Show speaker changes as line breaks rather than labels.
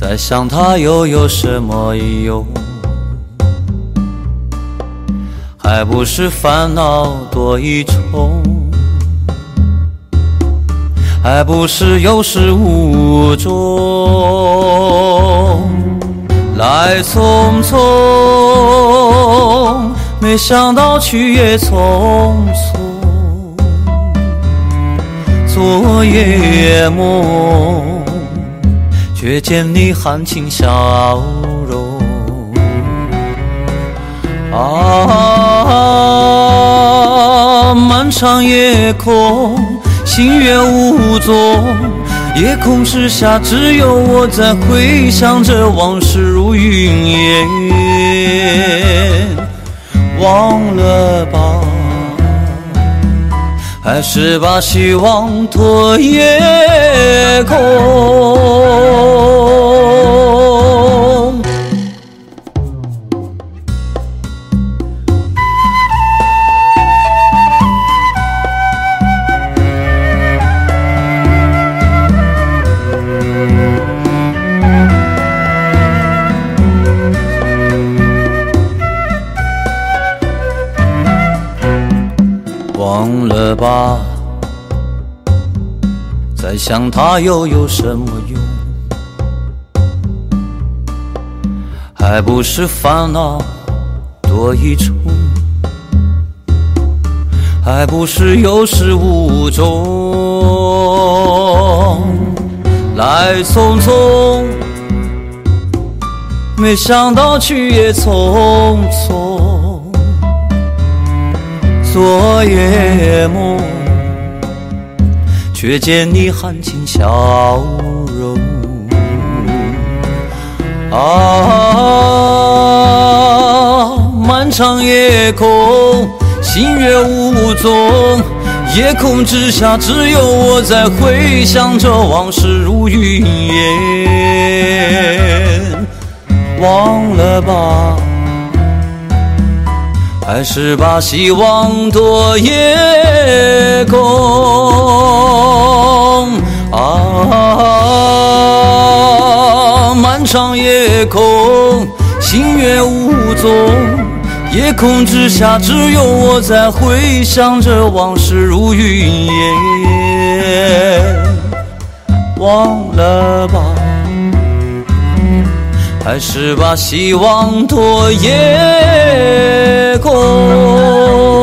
再想他又有什么用？还不是烦恼多一重，还不是有始无终。来匆匆，没想到去也匆匆。昨夜梦，却见你含情笑容。漫长夜空，星月无踪，夜空之下只有我在回想着往事如云烟。忘了吧，还是把希望托夜空。忘了吧，再想他又有什么用？还不是烦恼多一重，还不是有始无终。来匆匆，没想到去也匆匆。昨夜梦，却见你含情笑容。漫长夜空，星月无踪，夜空之下只有我在回想着往事如云烟。忘了吧，还是把希望托夜空。漫长夜空，星月无踪，夜空之下只有我在回想着往事如云烟。忘了吧，还是把希望托夜空。